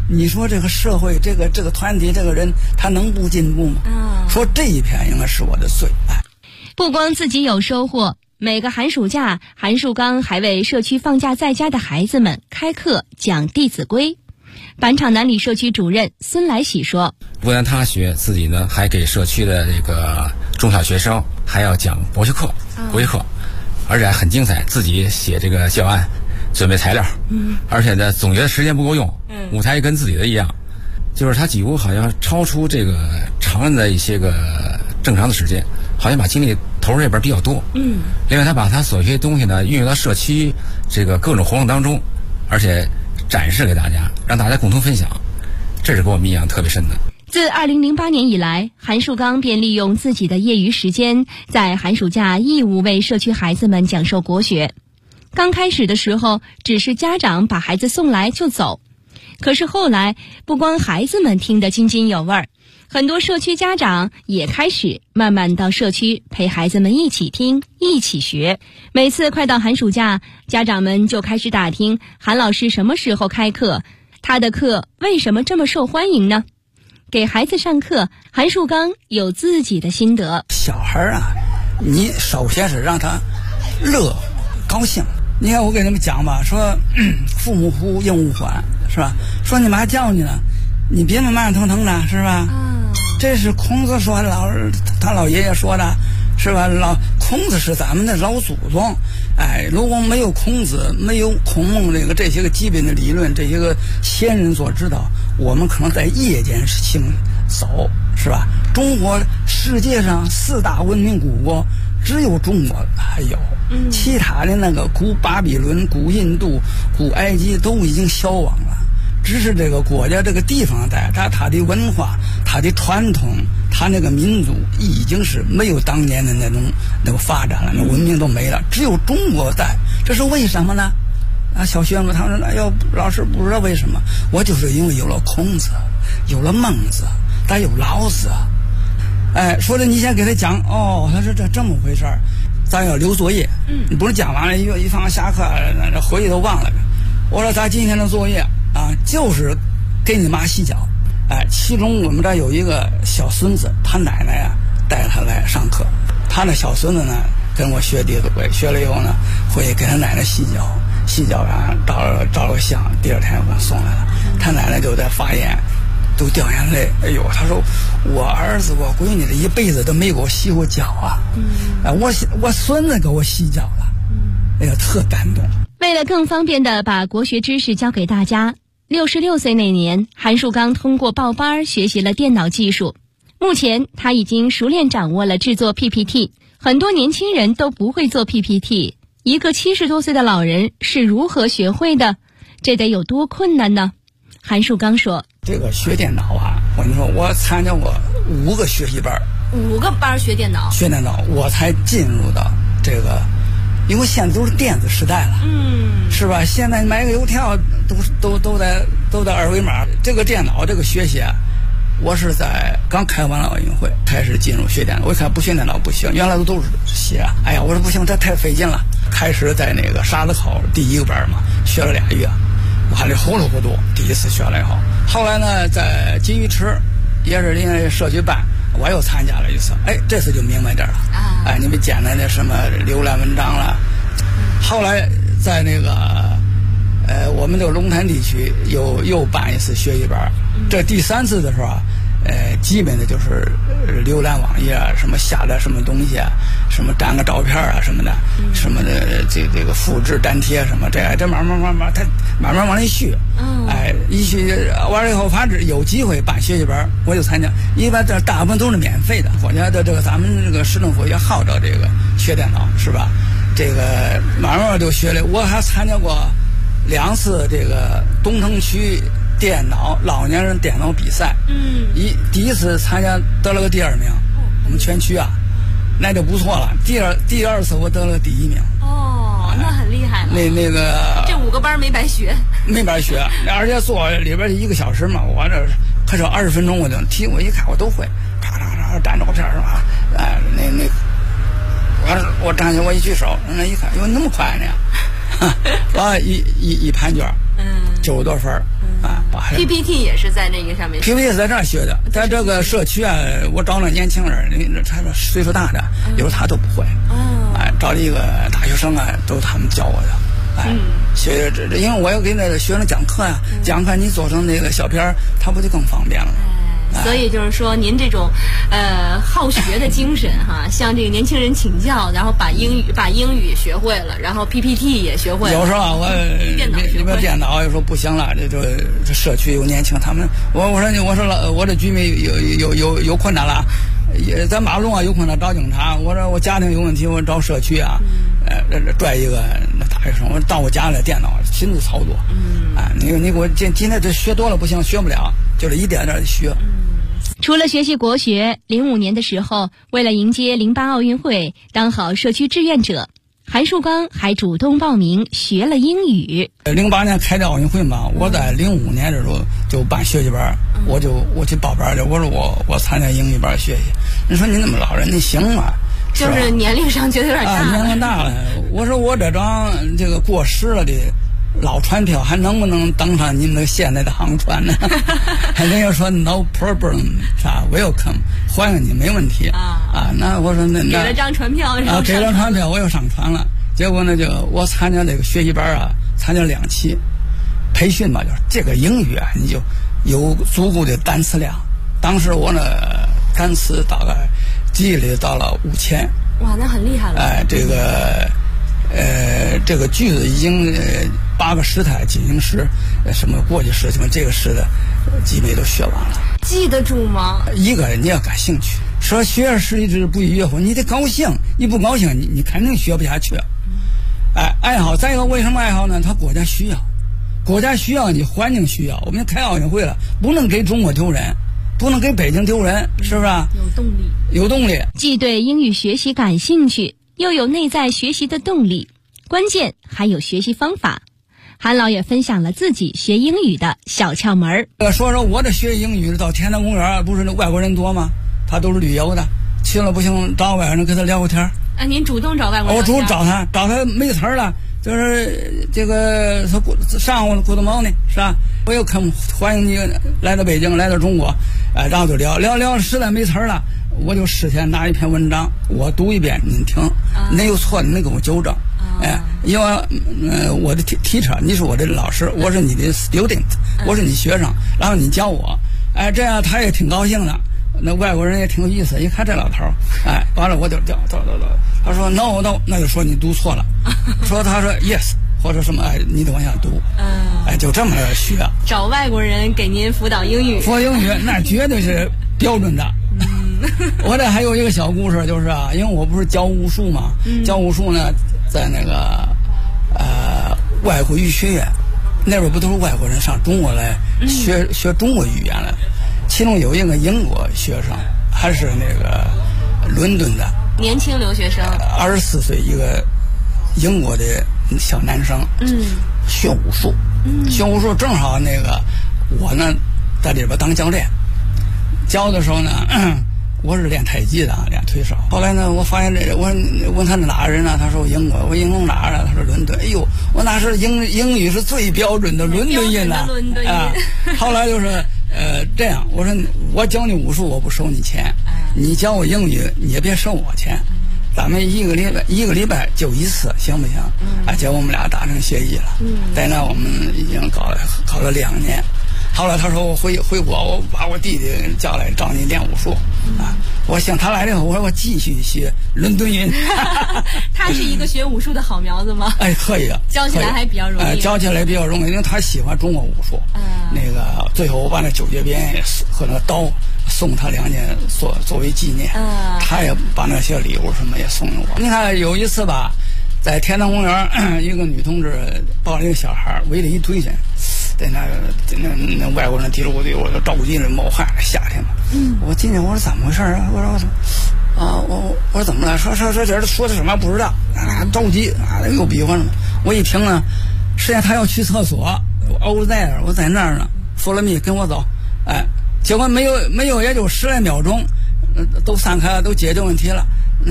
O: 你说这个社会，这个团体，这个人，他能不进步吗？说这一篇应该是我的罪。
I: 不光自己有收获，每个寒暑假，韩树刚还为社区放假在家的孩子们开课讲《弟子规》。板场南里社区主任孙来喜说：“
P: 不但他学，自己呢还给社区的这个中小学生还要讲国学课、国语课，而且还很精彩，自己写这个教案，准备材料，而且呢总觉得时间不够用，舞台跟自己的一样，就是他几乎好像超出这个常人的一些个正常的时间，好像把精力投入这边比较多。另外他把他所学的东西呢运用到社区这个各种活动当中，而且展示给大家，让大家共同分享，这是给我们印象特别深的。”
I: 自2008年以来，韩树刚便利用自己的业余时间，在寒暑假义务为社区孩子们讲授国学。刚开始的时候，只是家长把孩子送来就走，可是后来，不光孩子们听得津津有味儿，很多社区家长也开始慢慢到社区陪孩子们一起听、一起学。每次快到寒暑假，家长们就开始打听韩老师什么时候开课，他的课为什么这么受欢迎呢？给孩子上课，韩树刚有自己的心得。
O: 小孩啊，你首先是让他乐、高兴。你看我给他们讲吧，说父母呼应勿缓，是吧？说你妈叫你了，你别那慢腾腾的，是吧？这是孔子说的，他老爷爷说的，是吧？孔子是咱们的老祖宗，如果没有孔子，没有孔孟这些个基本的理论，这些个先人所指导，我们可能在夜间行走，是吧？中国世界上4大文明古国，只有中国还有，其他的那个古巴比伦、古印度、古埃及都已经消亡了。只是这个国家这个地方在它的文化、它的传统、它那个民族已经是没有当年的那种发展了，那文明都没了，只有中国在。这是为什么呢？小学生他们说：“哎呦，老师不知道为什么。”我就是因为有了孔子，有了孟子，再有老子。说的你先给他讲，他说这么回事儿，咱要留作业。你不是讲完了一放下课回去都忘了。我说咱今天的作业就是给你妈洗脚。其中我们这有一个小孙子，他奶奶呀带他来上课，他那小孙子呢跟我学《弟子规》，学了以后呢回去给他奶奶洗脚照了个相，第二天我给他送来了，他奶奶就在发言，都掉眼泪。哎呦，他说我儿子我闺女这一辈子都没给我洗过脚啊，我孙子给我洗脚了，哎呀，特感动。
I: 为了更方便地把国学知识教给大家，66岁那年，韩树刚通过报班学习了电脑技术。目前他已经熟练掌握了制作 PPT， 很多年轻人都不会做 PPT， 一个70多岁的老人是如何学会的？这得有多困难呢？韩树刚说：“
O: 这个学电脑啊，我跟你说，我参加过5个学习班
D: ，5个班学电脑，
O: 我才进入到这个。”因为现在都是电子时代了，是吧？现在买个邮票都在二维码。这个电脑这个学习，我是在刚开完了奥运会开始进入学电脑。我一看不学电脑不行，原来都是写。哎呀，我说不行，这太费劲了。开始在那个沙子口第1个班嘛，学了2月，我还得糊里糊涂。第一次学了以后，后来呢，在金鱼池也是人家社区办。我又参加了一次，这次就明白点了。你们简单的什么浏览文章了。后来在那个我们这个龙潭地区又办一次学习班，这第3次的时候基本的就是浏览网页啊，什么下载什么东西啊，什么粘个照片啊什么的，什么的这个复制粘贴什么，这慢慢往里续。一续完了以后，反正有机会办学习班，我就参加。一般这大部分都是免费的，国家的这个咱们这个市政府也号召这个学电脑，是吧？这个慢慢就学了。我还参加过2次这个东城区老年人电脑比赛。第一次参加得了个第2名，我们全区啊，那就不错了。第二次我得了第1名。
D: 那很厉害了。
O: 那个
D: 这5个班没白学，
O: 而且坐里边1个小时嘛，我这可是20分钟我就题我一看我都会，咔粘照片是吧？我站起我一举手，人家一看，哟，那么快呢？完了一盘卷，90多分，
D: PPT 也是在那个上面学的。
O: PPT 是在这儿学的，在这个社区啊，我找了年轻人，他岁数大的，有时候他都不会。找了一个大学生啊，都是他们教我的。学这，因为我要给那个学生讲课呀，讲课你做成那个小片，他不就更方便了？
D: 所以就是说，您这种好学的精神哈，向这个年轻人请教，然后把英语学会了，然后 PPT 也学会了。
O: 有时候啊，我里边电脑有时候不行了，这社区有年轻，他们我说我这居民有困难了，也在马路啊有困难找警察。我说我家庭有问题，我找社区啊，拽一个大学生，我到我家里电脑亲自操作。你给我今天这学多了不行，学不了，就是一点点的学。
I: 除了学习国学，05年的时候，为了迎接08奥运会，当好社区志愿者，韩树刚还主动报名学了英语。
O: 08年开的奥运会嘛，我在05年的时候就办学习班，我去报班去。我说我参加英语班学习。你说你那么老人，你行吗？
D: 就是年龄上觉得有点大了。
O: 年龄大了。我说我这张这个过时了的老船票还能不能登上你们现在的航船呢？人家说 no problem， 啥 welcome， 欢迎你，没问题那我说那
D: 给了张船票，
O: 给了张船票，我又上船了。结果呢，我参加这个学习班啊，参加2期培训嘛，就是这个英语啊，你就有足够的单词量。当时我呢单词大概记忆里到了5000。
D: 哇，那很厉害了。
O: 这个句子已经8个时态进行时，什么过去时，什么这个时的基本都学完了。
D: 记得住吗？
O: 一个你要感兴趣，说学而时习之，不亦乐乎，你得高兴，你不高兴你肯定学不下去。爱好，再一个为什么爱好呢？他国家需要你，环境需要。我们开奥运会了，不能给中国丢人，不能给北京丢人，是不是？有动力。
I: 既对英语学习感兴趣，又有内在学习的动力，关键还有学习方法。韩老也分享了自己学英语的小窍门。
O: 说我这学英语到天坛公园，不是那外国人多吗？他都是旅游的，去了不行找外国人跟他聊个天。
D: 您主动找外国人？
O: 我主动找他没词儿了，就是这个上午 Good morning 是吧？我又欢迎你来到北京，来到中国，然后就聊，实在没词儿了。我就事先拿一篇文章，我读一遍，您听，您有错你能给我纠正。因为我的teacher，你是我的老师，我是你的 student，我是你学生，然后你教我，这样他也挺高兴的。那外国人也挺有意思，一看这老头，完了我就走，他说 no， 那就说你读错了，他说 yes， 或者什么，你得往下读，就这么学。
D: 找外国人给您辅导英语，
O: 那绝对是标准的。我这还有一个小故事，就是因为我不是教武术嘛，教武术呢，在那个外国语学院那边不都是外国人上中国来学中国语言了？其中有一个英国学生，还是那个伦敦的
D: 年轻留学生
O: ，24岁，一个英国的小男生，学武术，正好那个我呢在里边当教练，教的时候呢。我是练太极的，练推手。后来呢，我发现我问他哪人呢？他说英国。我英国哪儿啊？他说伦敦。哎呦，我那是英语是最标准的伦敦音呐。后来就是这样，我说我教你武术，我不收你钱，你教我英语，你也别收我钱。咱们一个礼拜就一次，行不行？结果我们俩达成协议了。在那我们已经搞了2年。后来他说我回国，我把我弟弟叫来找你练武术我想他来了以后，我说我继续学伦敦音。
D: 他是一个学武术的好苗子吗？
O: 可以，
D: 教起来还比较容易。
O: 教起来比较容易，因为他喜欢中国武术。那个最后我把那9节鞭和那刀送他2件作为纪念。他也把那些礼物什么也送给我。你看有一次吧，在天坛公园，一个女同志抱了一个小孩，围了一堆人。在那外国人提着我对我就着急了，冒汗，夏天嘛。我进去我说怎么回事啊？我说怎么了？说这说的什么不知道着急又比划什么。我一听呢，实际上他要去厕所，我在那儿呢。follow me， 跟我走。结果没有也就10来秒钟，都散开了，都解决问题了。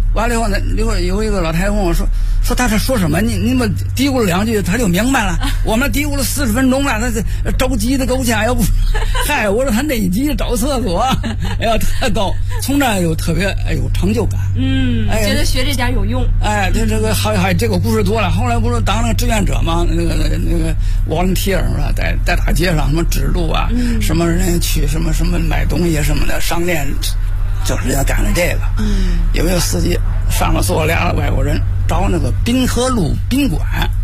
O: 完了以后呢，有一个老太太问我说他这说什么？你们嘀咕了2句，他就明白了。我们嘀咕了40分钟了，他这着急的够呛，要不，嗨，我说他内急找厕所，哎呀，特逗。从那有特别有成就感，
I: 觉得学这点有用。
O: 这个还这个故事多了。后来不是当那个志愿者嘛，那个 volunteer 是吧？在大街上什么指路啊，什么人去什么买东西什么的，商店。就是人家干的这个，有一个司机上面坐2个外国人，找那个滨河路宾馆，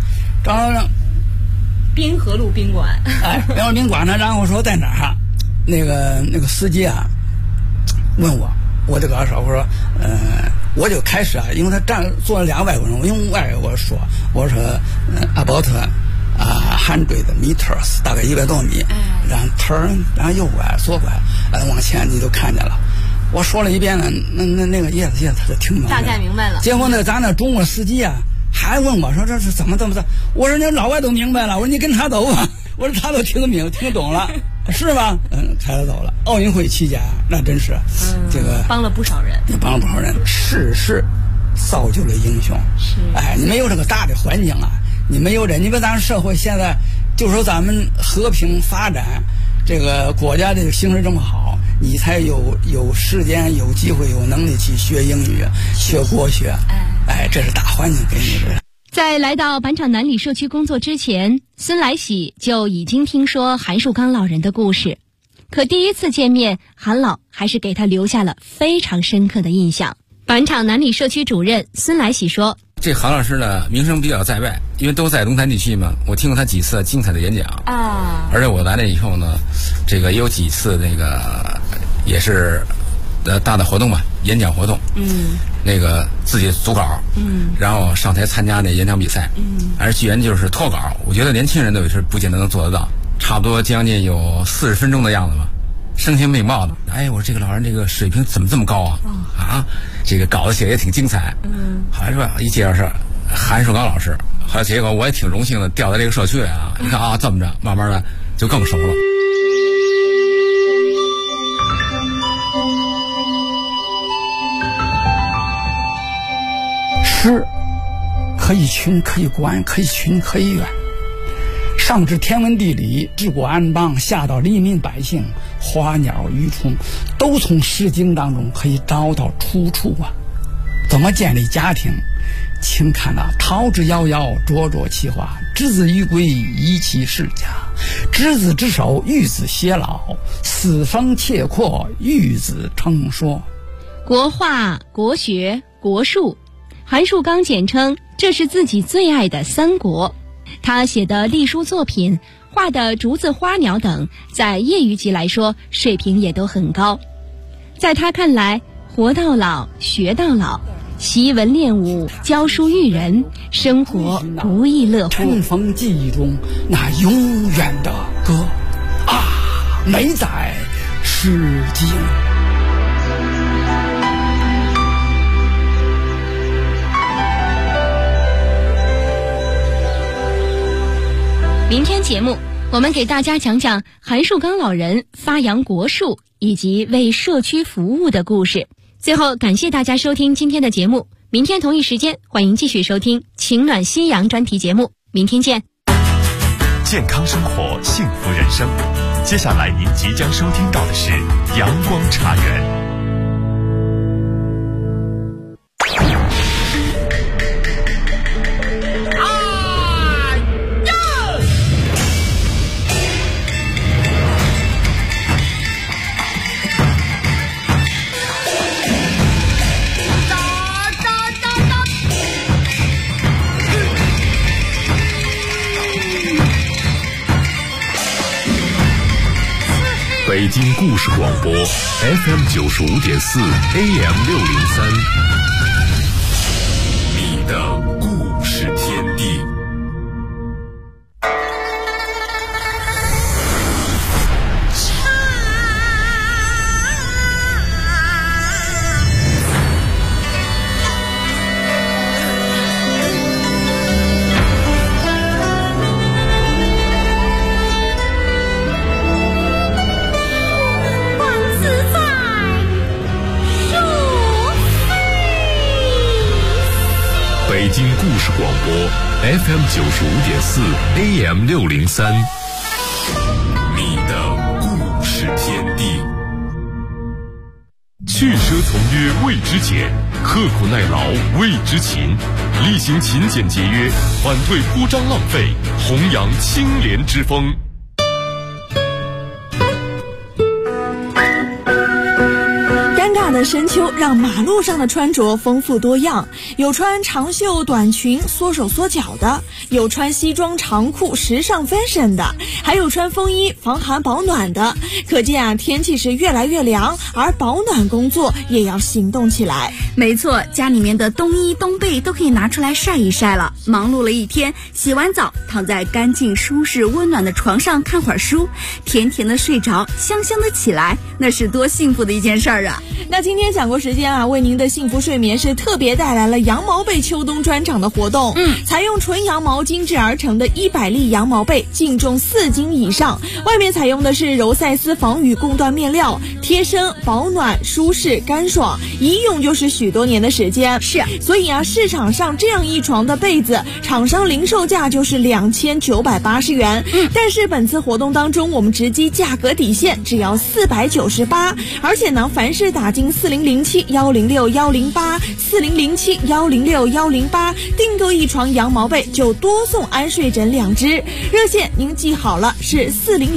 I: 滨河路宾馆，
O: 滨河宾馆呢，然后说在哪儿？那个司机啊，问我就告诉我说，我就开始啊，因为他坐了2个外国人，我用外国说，我说about 100 meters， 大概100多米，然后 turn， 然后右拐左拐，往前你就看见了。我说了一遍呢，那个叶子他就听明白了，
I: 大概明白了。
O: 结果呢，咱那中国司机啊，还问我说这是怎么？我说那老外都明白了，我说你跟他走吧，我说他都听懂了，是吧？开了走了。奥运会期间那真是，这个
I: 帮了不少人，
O: 也帮了不少人。事造就了英雄。
I: 是，
O: 你没有这个大的环境啊，你没有你说咱社会现在就说咱们和平发展，这个国家这个形势这么好。你才有时间、有机会、有能力去学英语、学国学。这是大环境给你的。
I: 在来到板场南里社区工作之前，孙来喜就已经听说韩树刚老人的故事，可第一次见面，韩老还是给他留下了非常深刻的印象。板场南里社区主任孙来喜说：“
P: 这韩老师呢，名声比较在外，因为都在龙潭地区嘛，我听过他几次精彩的演讲啊。而且我来了以后呢，这个也有几次那个也是大的活动嘛，演讲活动，那个自己组稿，然后上台参加那演讲比赛，而居然就是脱稿，我觉得年轻人都是不见得能做得到，差不多将近有40分钟的样子吧。”声情并茂的，我说这个老人这个水平怎么这么高啊？这个稿子写也挺精彩。后来说一介绍是韩树刚老师，后来结果我也挺荣幸的调在这个社区里啊。你看啊，这么着，慢慢的就更熟了。
O: 诗可以群，可以观，可以群，可以远。上至天文地理，治国安邦，下到黎民百姓，花鸟鱼虫，都从《诗经》当中可以找到出处啊。怎么建立家庭？请看桃之夭夭，灼灼其华。之子于归，宜其室家。执子之手，育子偕老。死生切阔，育子成说。
I: 国画、国学、国术，韩树刚简称这是自己最爱的3国。他写的隶书作品、画的竹子、花鸟等，在业余级来说水平也都很高。在他看来，活到老学到老，习文练武，教书育人，生活不亦乐乎。
O: 尘封记忆中那永远的歌啊，美在诗经。
I: 明天节目，我们给大家讲讲韩树刚老人发扬国术以及为社区服务的故事。最后，感谢大家收听今天的节目。明天同一时间，欢迎继续收听情暖夕阳专题节目。明天见。
Q: 健康生活，幸福人生。接下来您即将收听到的是阳光茶园。北京故事广播 FM95.4 AM603，你的故事天地。 北京故事广播 FM 95.4 AM 603，你的故事天地。去奢从约谓之俭，刻苦耐劳谓之勤，厉行勤俭节约，反对铺张浪费，弘扬清廉之风。
R: 的深秋让马路上的穿着丰富多样，有穿长袖短裙缩手缩脚的，有穿西装长裤时尚 fashion 的，还有穿风衣防寒保暖的。可见啊，天气是越来越凉，而保暖工作也要行动起来。
S: 没错，家里面的冬衣冬被都可以拿出来晒一晒了。忙碌了一天，洗完澡躺在干净舒适温暖的床上看会儿书，甜甜的睡着，香香的起来，那是多幸福的一件事儿啊。
R: 那今天想过时间啊，为您的幸福睡眠是特别带来了羊毛被秋冬专场的活动。采用纯羊毛精制而成的100粒羊毛被，净重4斤以上，外面采用的是柔赛丝防雨供缎面料，贴身保暖舒适干爽，一用就是许多年的时间。
S: 是，
R: 所以啊，市场上这样一床的被子，厂商零售价就是2980元。但是本次活动当中，我们直击价格底线，只要498，而且呢，凡是打进40071061084007106108订购一床羊毛被，就多送安睡枕2只。热线您记好了，是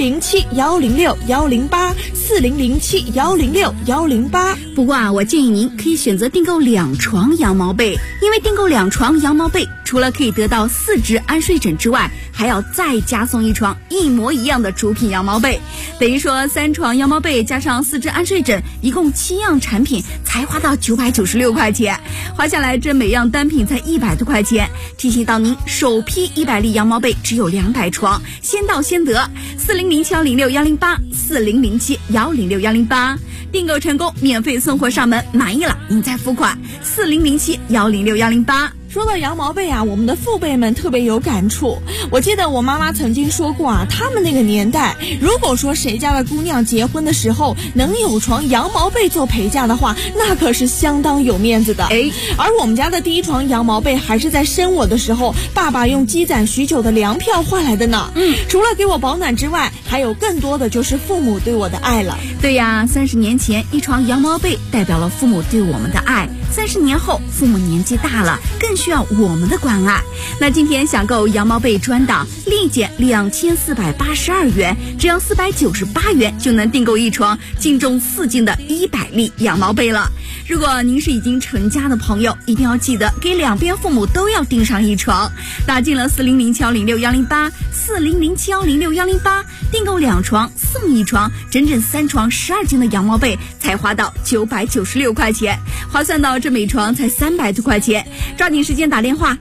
R: 40071061084007106108。
S: 不过啊，我建议您可以选择订购2床羊毛被，因为订购2床羊毛被，除了可以得到4只安睡枕之外，还要再加送一床一模一样的主品羊毛被，等于说3床羊毛被加上4只安睡枕，一共7样产品才花到996块钱，花下来这每样单品才100多块钱。提醒到您，首批100粒羊毛被只有200床，先到先得。40071061084007106108，订购成功免费送货上门，满意了您再付款。4007106108。
R: 说到羊毛被啊，我们的父辈们特别有感触。我记得我妈妈曾经说过啊，他们那个年代，如果说谁家的姑娘结婚的时候能有床羊毛被做陪嫁的话，那可是相当有面子的。而我们家的第一床羊毛被还是在生我的时候，爸爸用积攒许久的粮票换来的呢。除了给我保暖之外，还有更多的就是父母对我的爱了。
S: 对呀，30年前一床羊毛被代表了父母对我们的爱，30年后父母年纪大了，更需要我们的关爱。那今天想购羊毛被专档，立减2482元，只要498元就能订购一床净重4斤的100粒羊毛被了。如果您是已经成家的朋友，一定要记得给2边父母都要订上一床，打进了40071061084007106108，订购2床送一床，整整3床12斤的羊毛被才花到996块钱，划算到这每床才300多块钱。抓紧时间打电话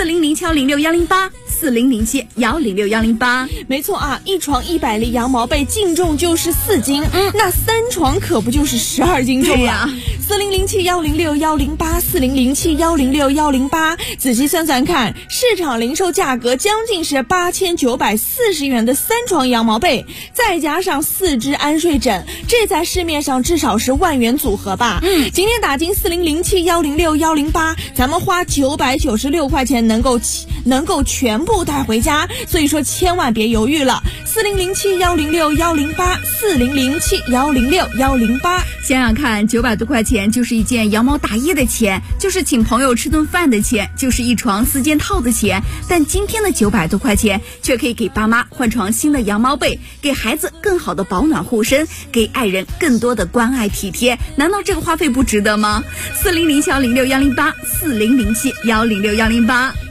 S: 40071061084007106108。
R: 没错啊，一床100粒羊毛被净重就是4斤，那3床可不就是12斤重了。40071061084007106108，仔细算算看，市场零售价格将近是8940元的3床羊毛被，再加上4只安睡枕，这在市面上至少是万元组合吧。今天打进4007106108，咱们花996块钱能够全部带回家，所以说千万别犹豫了。40071061084007106108。
S: 想想看，900多块钱就是一件羊毛大衣的钱，就是请朋友吃顿饭的钱，就是一床4件套的钱。但今天的900多块钱却可以给爸妈换床新的羊毛被，给孩子更好的保暖护身，给爱人更多的关爱体贴，难道这个花费不值得吗？40071061084007106108。